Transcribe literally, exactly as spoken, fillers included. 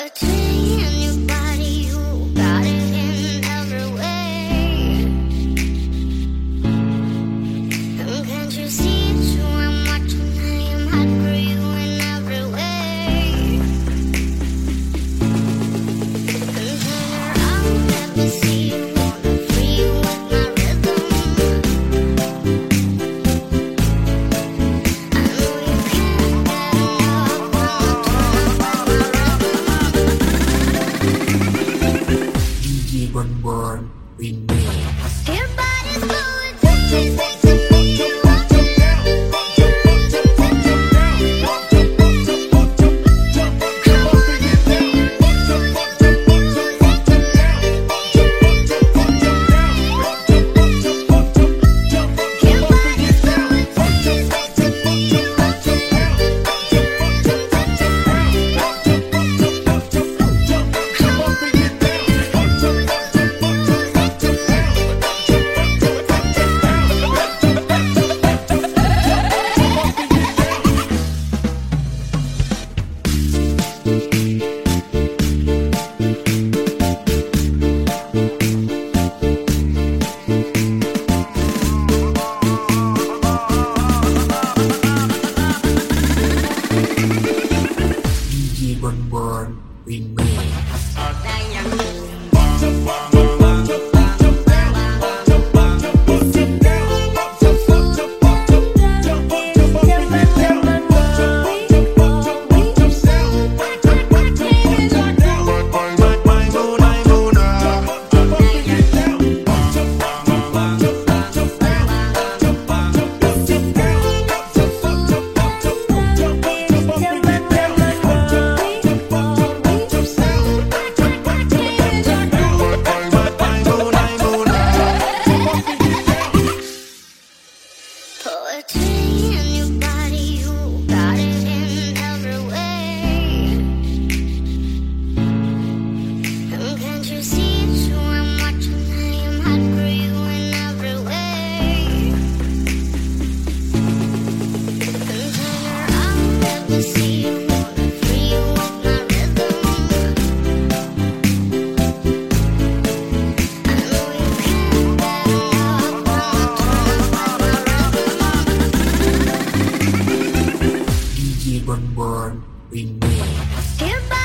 Poetry in your body, you got it in every way. And can't you see it's true? I'm watching, I am hot for you in every way. And turn around, let me see you. Wanna free you with my rhythm. I know you can't get enough when I turn up my rhythm. D J Bon Bon Remix. Your body's poetry, speak to me. You want to let me be your rhythm tonight. I wanna be your music, the music tonight. Be your rhythm tonight. Your body's poetry, speak to me. You want to let me be your rhythm tonight. I wanna be your music, the music tonight. Be your D J Bon Bon Remix. Poetry in your body, you got it in every way. And can't you see it's true? I'm watching, I am hot for you in every way. And turn around, let me see you. Wanna free you with my rhythm. I know you can't get enough when I turn up my rhythm. D J Bon Bon Remix. Your body